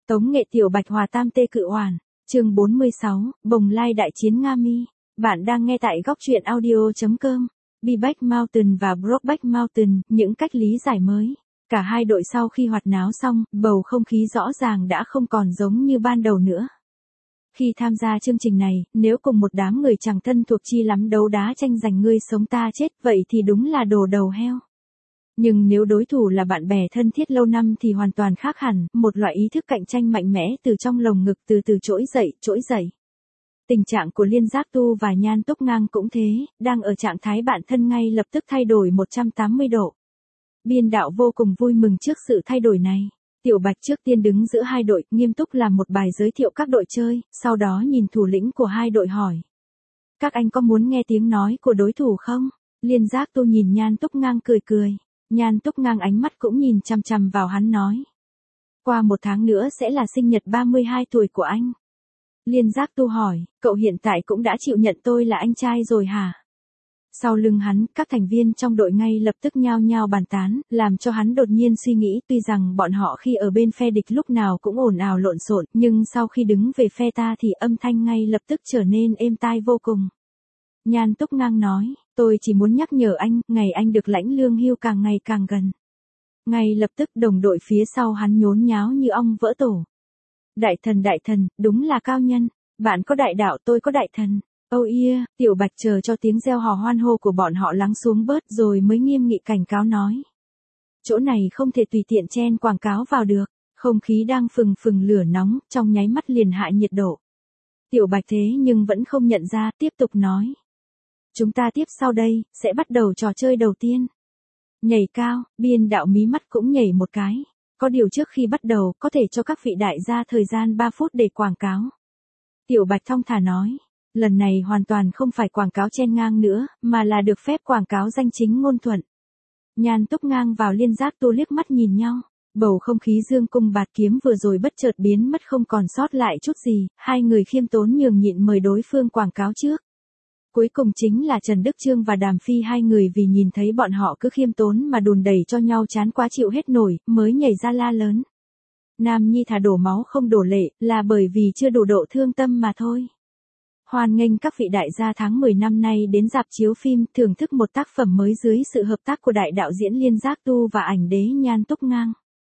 Tống nghệ Tiểu Bạch hòa Tam Tê Cự Oản, chương 46, Bồng Lai đại chiến Nga Mi. Bạn đang nghe tại góc truyện audio.com. Be-Back Mountain và Brokeback Mountain, những cách lý giải mới. Cả hai đội sau khi hoạt náo xong, bầu không khí rõ ràng đã không còn giống như ban đầu nữa. Khi tham gia chương trình này, nếu cùng một đám người chẳng thân thuộc chi lắm đấu đá tranh giành ngươi sống ta chết, vậy thì đúng là đồ đầu heo. Nhưng nếu đối thủ là bạn bè thân thiết lâu năm thì hoàn toàn khác hẳn, một loại ý thức cạnh tranh mạnh mẽ từ trong lồng ngực từ từ trỗi dậy. Tình trạng của Liên Giác Tu và Nhan Túc Ngang cũng thế, đang ở trạng thái bạn thân ngay lập tức thay đổi 180 độ. Biên đạo vô cùng vui mừng trước sự thay đổi này. Tiểu Bạch trước tiên đứng giữa hai đội, nghiêm túc làm một bài giới thiệu các đội chơi, sau đó nhìn thủ lĩnh của hai đội hỏi. Các anh có muốn nghe tiếng nói của đối thủ không? Liên Giác Tu nhìn Nhan Túc Ngang cười. Nhan Túc Ngang ánh mắt cũng nhìn chằm chằm vào hắn nói. Qua 1 tháng nữa sẽ là sinh nhật 32 tuổi của anh. Liên Giác Tu hỏi, cậu hiện tại cũng đã chịu nhận tôi là anh trai rồi hả? Sau lưng hắn, các thành viên trong đội ngay lập tức nhao nhao bàn tán, làm cho hắn đột nhiên suy nghĩ, tuy rằng bọn họ khi ở bên phe địch lúc nào cũng ồn ào lộn xộn, nhưng sau khi đứng về phe ta thì âm thanh ngay lập tức trở nên êm tai vô cùng. Nhan Túc Ngang nói, tôi chỉ muốn nhắc nhở anh, ngày anh được lãnh lương hưu càng ngày càng gần. Ngay lập tức đồng đội phía sau hắn nhốn nháo như ong vỡ tổ. Đại thần, đúng là cao nhân, bạn có đại đạo tôi có đại thần. Oh yeah, Tiểu Bạch chờ cho tiếng reo hò hoan hô của bọn họ lắng xuống bớt rồi mới nghiêm nghị cảnh cáo nói. Chỗ này không thể tùy tiện chen quảng cáo vào được, không khí đang phừng lửa nóng, trong nháy mắt liền hạ nhiệt độ. Tiểu Bạch thế nhưng vẫn không nhận ra, tiếp tục nói. Chúng ta tiếp sau đây, sẽ bắt đầu trò chơi đầu tiên. Nhảy cao, biên đạo mí mắt cũng nhảy một cái. Có điều trước khi bắt đầu, có thể cho các vị đại gia thời gian 3 phút để quảng cáo. Tiểu Bạch thong thả nói. Lần này hoàn toàn không phải quảng cáo chen ngang nữa, mà là được phép quảng cáo danh chính ngôn thuận. Nhan Túc Ngang vào Liên Giác Tu liếc mắt nhìn nhau. Bầu không khí dương cung bạt kiếm vừa rồi bất chợt biến mất không còn sót lại chút gì, hai người khiêm tốn nhường nhịn mời đối phương quảng cáo trước. Cuối cùng chính là Trần Đức Trương và Đàm Phi, hai người vì nhìn thấy bọn họ cứ khiêm tốn mà đùn đẩy cho nhau chán quá chịu hết nổi, mới nhảy ra la lớn. Nam nhi thà đổ máu không đổ lệ, là bởi vì chưa đủ độ thương tâm mà thôi. Hoan nghênh các vị đại gia tháng 10 năm nay đến rạp chiếu phim thưởng thức một tác phẩm mới dưới sự hợp tác của đại đạo diễn Liên Giác Tu và ảnh đế Nhan Túc Ngang.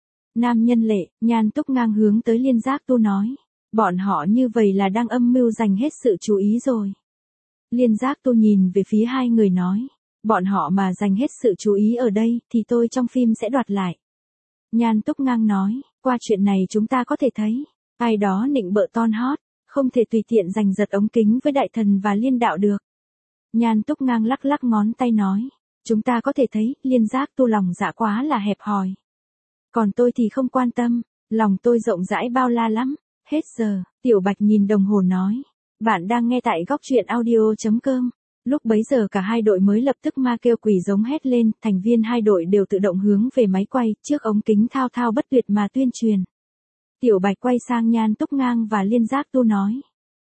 Nam nhân lệ, Nhan Túc Ngang hướng tới Liên Giác Tu nói. Bọn họ như vậy là đang âm mưu dành hết sự chú ý rồi. Liên Giác Tu nhìn về phía hai người nói. Bọn họ mà dành hết sự chú ý ở đây thì tôi trong phim sẽ đoạt lại. Nhan Túc Ngang nói, qua chuyện này chúng ta có thể thấy, ai đó nịnh bợ Ton Hót, không thể tùy tiện giành giật ống kính với đại thần và Liên đạo được. Nhan Túc Ngang lắc ngón tay nói, chúng ta có thể thấy, Liên Giác Tu lòng dạ quá là hẹp hòi. Còn tôi thì không quan tâm, lòng tôi rộng rãi bao la lắm. Hết giờ, Tiểu Bạch nhìn đồng hồ nói. Bạn đang nghe tại góc truyện audio.com. Lúc bấy giờ cả hai đội mới lập tức ma kêu quỷ giống hét lên, thành viên hai đội đều tự động hướng về máy quay, trước ống kính thao thao bất tuyệt mà tuyên truyền. Tiểu Bạch quay sang Nhan Túc Ngang và Liên Giác Tu nói.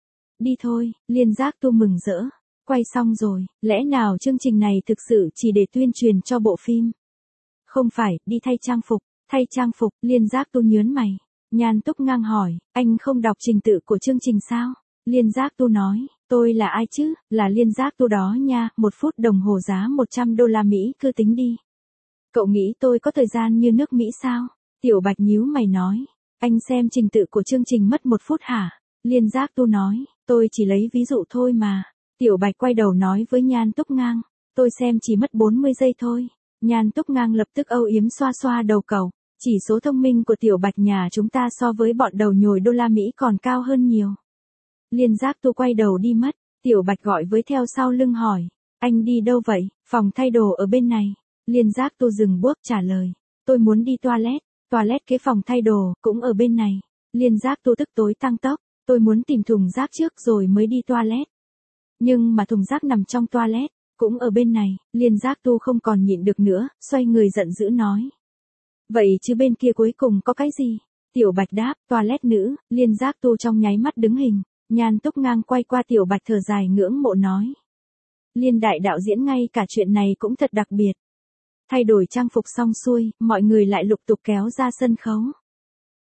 Đi thôi, Liên Giác Tu mừng rỡ. Quay xong rồi, lẽ nào chương trình này thực sự chỉ để tuyên truyền cho bộ phim? Không phải, đi thay trang phục, Liên Giác Tu nhớn mày. Nhan Túc Ngang hỏi, anh không đọc trình tự của chương trình sao? Liên Giác Tu nói, tôi là ai chứ, là Liên Giác Tu đó nha, 1 phút đồng hồ giá 100 đô la Mỹ cứ tính đi. Cậu nghĩ tôi có thời gian như nước Mỹ sao? Tiểu Bạch nhíu mày nói, anh xem trình tự của chương trình mất 1 phút hả? Liên Giác Tu nói, tôi chỉ lấy ví dụ thôi mà. Tiểu Bạch quay đầu nói với Nhan Túc Ngang, tôi xem chỉ mất 40 giây thôi. Nhan Túc Ngang lập tức âu yếm xoa đầu cậu. Chỉ số thông minh của Tiểu Bạch nhà chúng ta so với bọn đầu nhồi đô la Mỹ còn cao hơn nhiều. Liên Giác Tu quay đầu đi mất, Tiểu Bạch gọi với theo sau lưng hỏi, anh đi đâu vậy? Phòng thay đồ ở bên này. Liên Giác Tu dừng bước trả lời, tôi muốn đi toilet cái phòng thay đồ, cũng ở bên này. Liên Giác Tu tức tối tăng tốc, tôi muốn tìm thùng rác trước rồi mới đi toilet. Nhưng mà thùng rác nằm trong toilet, cũng ở bên này. Liên Giác Tu không còn nhịn được nữa, xoay người giận dữ nói. Vậy chứ bên kia cuối cùng có cái gì? Tiểu Bạch đáp, toilet nữ. Liên Giác Tu trong nháy mắt đứng hình. Nhan Túc Ngang quay qua Tiểu Bạch thở dài ngưỡng mộ nói. Liên đại đạo diễn ngay cả chuyện này cũng thật đặc biệt. Thay đổi trang phục xong xuôi, mọi người lại lục tục kéo ra sân khấu.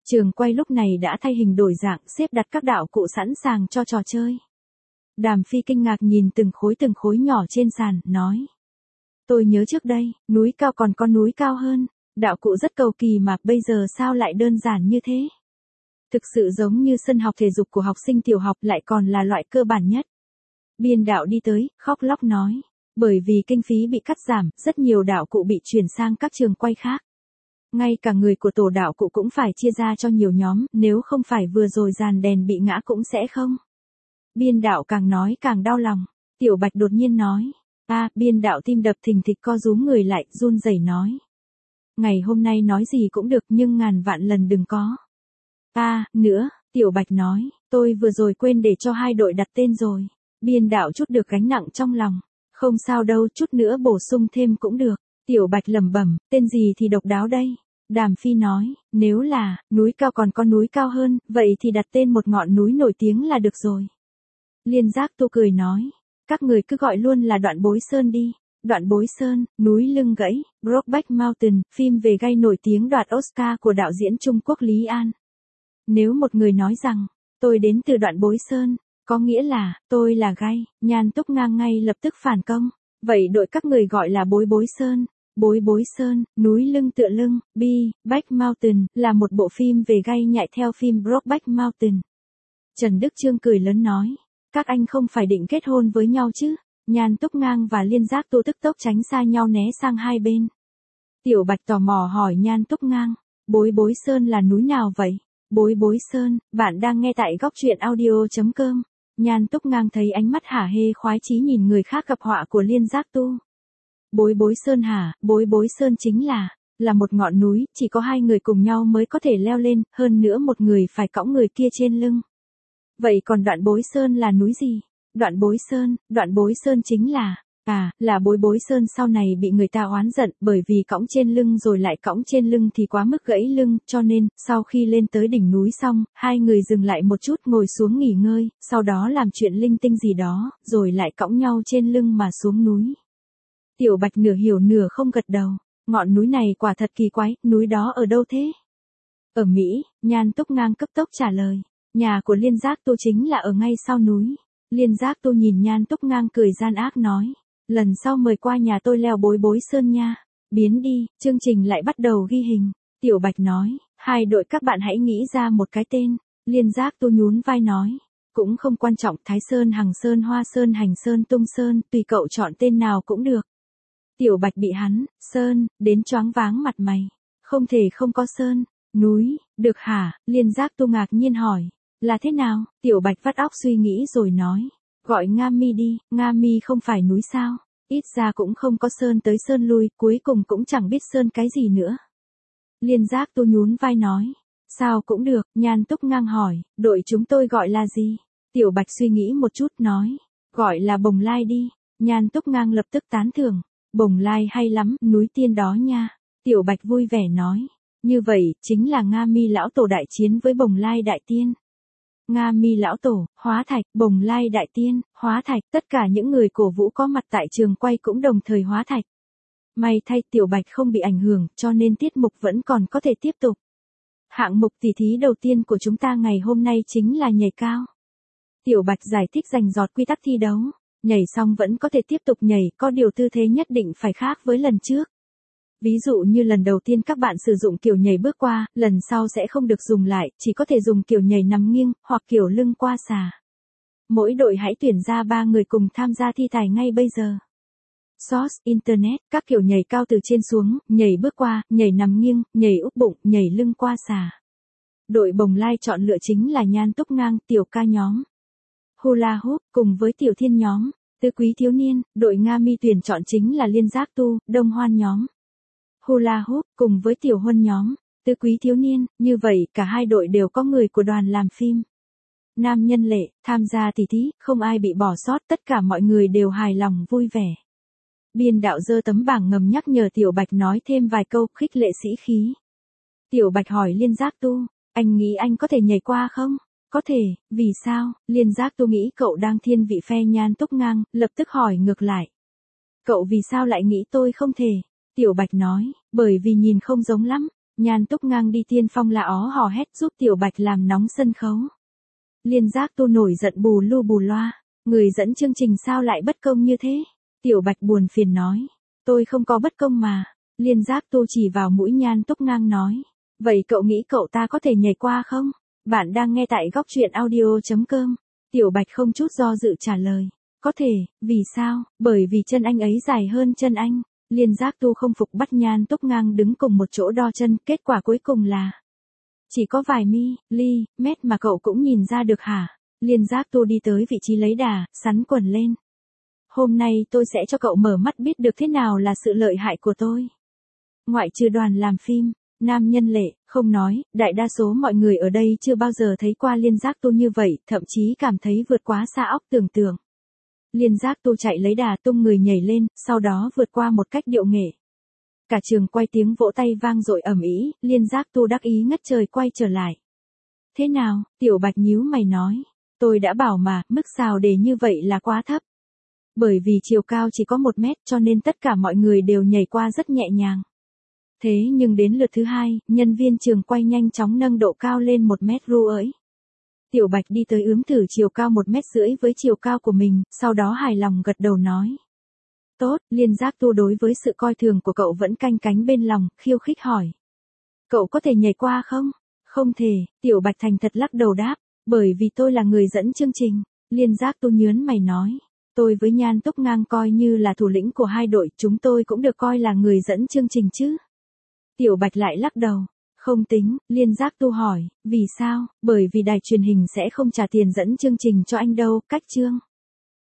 Trường quay lúc này đã thay hình đổi dạng, xếp đặt các đạo cụ sẵn sàng cho trò chơi. Đàm Phi kinh ngạc nhìn từng khối nhỏ trên sàn, nói. Tôi nhớ trước đây, núi cao còn có núi cao hơn, đạo cụ rất cầu kỳ mà bây giờ sao lại đơn giản như thế? Thực sự giống như sân học thể dục của học sinh tiểu học, lại còn là loại cơ bản nhất. Biên đạo đi tới, khóc lóc nói. Bởi vì kinh phí bị cắt giảm, rất nhiều đạo cụ bị chuyển sang các trường quay khác. Ngay cả người của tổ đạo cụ cũng phải chia ra cho nhiều nhóm, nếu không phải vừa rồi dàn đèn bị ngã cũng sẽ không. Biên đạo càng nói càng đau lòng. Tiểu Bạch đột nhiên nói. Biên đạo tim đập thình thịch co rúm người lại, run rẩy nói. Ngày hôm nay nói gì cũng được nhưng ngàn vạn lần đừng có. Nữa, Tiểu Bạch nói, tôi vừa rồi quên để cho hai đội đặt tên rồi. Biên đạo chút được gánh nặng trong lòng. Không sao đâu, chút nữa bổ sung thêm cũng được. Tiểu Bạch lẩm bẩm, tên gì thì độc đáo đây? Đàm Phi nói, nếu là, núi cao còn có núi cao hơn, vậy thì đặt tên một ngọn núi nổi tiếng là được rồi. Liên Giác Tô cười nói, các người cứ gọi luôn là Đoạn Bối Sơn đi. Đoạn Bối Sơn, núi lưng gãy, Brokeback Mountain, phim về gay nổi tiếng đoạt Oscar của đạo diễn Trung Quốc Lý An. Nếu một người nói rằng, tôi đến từ Đoạn Bối Sơn, có nghĩa là, tôi là gay, Nhan Túc Ngang ngay lập tức phản công. Vậy đội các người gọi là Bối Bối Sơn. Bối Bối Sơn, núi lưng tựa lưng, Back Mountain, là một bộ phim về gay nhại theo phim Brokeback Mountain. Trần Đức Trương cười lớn nói, các anh không phải định kết hôn với nhau chứ? Nhan Túc Ngang và Liên Giác Tô tức tốc tránh xa nhau né sang hai bên. Tiểu Bạch tò mò hỏi Nhan Túc Ngang, Bối Bối Sơn là núi nào vậy? Bối Bối Sơn, bạn đang nghe tại góc truyện audio.com. Nhan Túc Ngang thấy ánh mắt hả hê khoái chí nhìn người khác gặp họa của Liên Giác Tô. Bối Bối Sơn hả? Bối Bối Sơn chính là một ngọn núi, chỉ có hai người cùng nhau mới có thể leo lên, hơn nữa một người phải cõng người kia trên lưng. Vậy còn Đoạn Bối Sơn là núi gì? Đoạn Bối Sơn chính là Bối Bối Sơn sau này bị người ta oán giận bởi vì cõng trên lưng rồi lại cõng trên lưng thì quá mức gãy lưng, cho nên, sau khi lên tới đỉnh núi xong, hai người dừng lại một chút ngồi xuống nghỉ ngơi, sau đó làm chuyện linh tinh gì đó, rồi lại cõng nhau trên lưng mà xuống núi. Tiểu Bạch nửa hiểu nửa không gật đầu, ngọn núi này quả thật kỳ quái, núi đó ở đâu thế? Ở Mỹ, Nhan Túc Ngang cấp tốc trả lời, nhà của Liên Giác Tô chính là ở ngay sau núi. Liên Giác Tô nhìn Nhan Túc Ngang cười gian ác nói, lần sau mời qua nhà tôi leo Bối Bối Sơn nha. Biến đi, chương trình lại bắt đầu ghi hình. Tiểu Bạch nói, hai đội các bạn hãy nghĩ ra một cái tên. Liên Giác Tô nhún vai nói, cũng không quan trọng, Thái Sơn, Hằng Sơn, Hoa Sơn, Hành Sơn, Tung Sơn, tùy cậu chọn tên nào cũng được. Tiểu Bạch bị hắn, Sơn, đến choáng váng mặt mày. Không thể không có Sơn, núi, được hả? Liên Giác Tô ngạc nhiên hỏi, là thế nào? Tiểu Bạch vắt óc suy nghĩ rồi nói, gọi Nga Mi đi, Nga Mi không phải núi sao? Ít ra cũng không có Sơn tới Sơn lui, cuối cùng cũng chẳng biết Sơn cái gì nữa. Liên Giác Tô nhún vai nói, sao cũng được. Nhan Túc Ngang hỏi, đội chúng tôi gọi là gì? Tiểu Bạch suy nghĩ một chút nói, gọi là Bồng Lai đi. Nhan Túc Ngang lập tức tán thưởng, Bồng Lai hay lắm, núi tiên đó nha. Tiểu Bạch vui vẻ nói, như vậy, chính là Nga Mi lão tổ đại chiến với Bồng Lai đại tiên. Nga Mi lão tổ, Hóa Thạch, Bồng Lai đại tiên, Hóa Thạch, tất cả những người cổ vũ có mặt tại trường quay cũng đồng thời hóa thạch. May thay Tiểu Bạch không bị ảnh hưởng, cho nên tiết mục vẫn còn có thể tiếp tục. Hạng mục tỉ thí đầu tiên của chúng ta ngày hôm nay chính là nhảy cao. Tiểu Bạch giải thích rành rọt quy tắc thi đấu. Nhảy xong vẫn có thể tiếp tục nhảy, có điều tư thế nhất định phải khác với lần trước. Ví dụ như lần đầu tiên các bạn sử dụng kiểu nhảy bước qua, lần sau sẽ không được dùng lại, chỉ có thể dùng kiểu nhảy nằm nghiêng, hoặc kiểu lưng qua xà. Mỗi đội hãy tuyển ra 3 người cùng tham gia thi tài ngay bây giờ. Source, Internet, các kiểu nhảy cao từ trên xuống, nhảy bước qua, nhảy nằm nghiêng, nhảy úp bụng, nhảy lưng qua xà. Đội Bồng Lai chọn lựa chính là Nhan Túc Ngang, Tiểu Ca nhóm. Hula Hoop, cùng với Tiểu Thiên nhóm. Tứ Quý Thiếu Niên, đội Nga Mi tuyển chọn chính là Liên Giác Tô, Đông Hoan nhóm. Hula Hoop, cùng với Tiểu Huân nhóm. Tứ Quý Thiếu Niên, như vậy cả hai đội đều có người của đoàn làm phim. Nam nhân lệ, tham gia tỉ thí, không ai bị bỏ sót, tất cả mọi người đều hài lòng vui vẻ. Biên đạo giơ tấm bảng ngầm nhắc nhở Tiểu Bạch nói thêm vài câu khích lệ sĩ khí. Tiểu Bạch hỏi Liên Giác Tô, anh nghĩ anh có thể nhảy qua không? Có thể, vì sao? Liên Giác Tô nghĩ cậu đang thiên vị phe Nhan Túc Ngang, lập tức hỏi ngược lại. Cậu vì sao lại nghĩ tôi không thể? Tiểu Bạch nói, bởi vì nhìn không giống lắm. Nhan Túc Ngang đi tiên phong là ó hò hét giúp Tiểu Bạch làm nóng sân khấu. Liên Giác Tu nổi giận bù lu bù loa, người dẫn chương trình sao lại bất công như thế? Tiểu Bạch buồn phiền nói, tôi không có bất công mà. Liên Giác Tu chỉ vào mũi Nhan Túc Ngang nói, vậy cậu nghĩ cậu ta có thể nhảy qua không? Bạn đang nghe tại góc truyện audio.com. Tiểu Bạch không chút do dự trả lời, có thể, vì sao? Bởi vì chân anh ấy dài hơn chân anh. Liên Giác Tu không phục bắt Nhan Túc Ngang đứng cùng một chỗ đo chân, kết quả cuối cùng là chỉ có vài mét mà cậu cũng nhìn ra được hả? Liên Giác Tu đi tới vị trí lấy đà, sắn quần lên. Hôm nay tôi sẽ cho cậu mở mắt biết được thế nào là sự lợi hại của tôi. Ngoại trừ đoàn làm phim, nam nhân lệ, không nói, đại đa số mọi người ở đây chưa bao giờ thấy qua Liên Giác Tu như vậy, thậm chí cảm thấy vượt quá xa óc tưởng tượng. Liên Giác Tu chạy lấy đà tung người nhảy lên, sau đó vượt qua một cách điệu nghệ. Cả trường quay tiếng vỗ tay vang dội ầm ĩ, Liên Giác Tu đắc ý ngất trời quay trở lại. Thế nào? Tiểu Bạch nhíu mày nói. Tôi đã bảo mà, mức xào đề như vậy là quá thấp. Bởi vì chiều cao chỉ có 1 mét cho nên tất cả mọi người đều nhảy qua rất nhẹ nhàng. Thế nhưng đến lượt thứ 2, nhân viên trường quay nhanh chóng nâng độ cao lên 1 mét ru ới. Tiểu Bạch đi tới ướm thử chiều cao 1,5 mét với chiều cao của mình, sau đó hài lòng gật đầu nói. Tốt, Liên Giác Tu đối với sự coi thường của cậu vẫn canh cánh bên lòng, khiêu khích hỏi. Cậu có thể nhảy qua không? Không thể, Tiểu Bạch thành thật lắc đầu đáp, bởi vì tôi là người dẫn chương trình. Liên Giác Tu nhớn mày nói. Tôi với Nhan Túc Ngang coi như là thủ lĩnh của hai đội, chúng tôi cũng được coi là người dẫn chương trình chứ. Tiểu Bạch lại lắc đầu. Không tính, Liên Giác Tu hỏi, vì sao? Bởi vì đài truyền hình sẽ không trả tiền dẫn chương trình cho anh đâu, cách chương.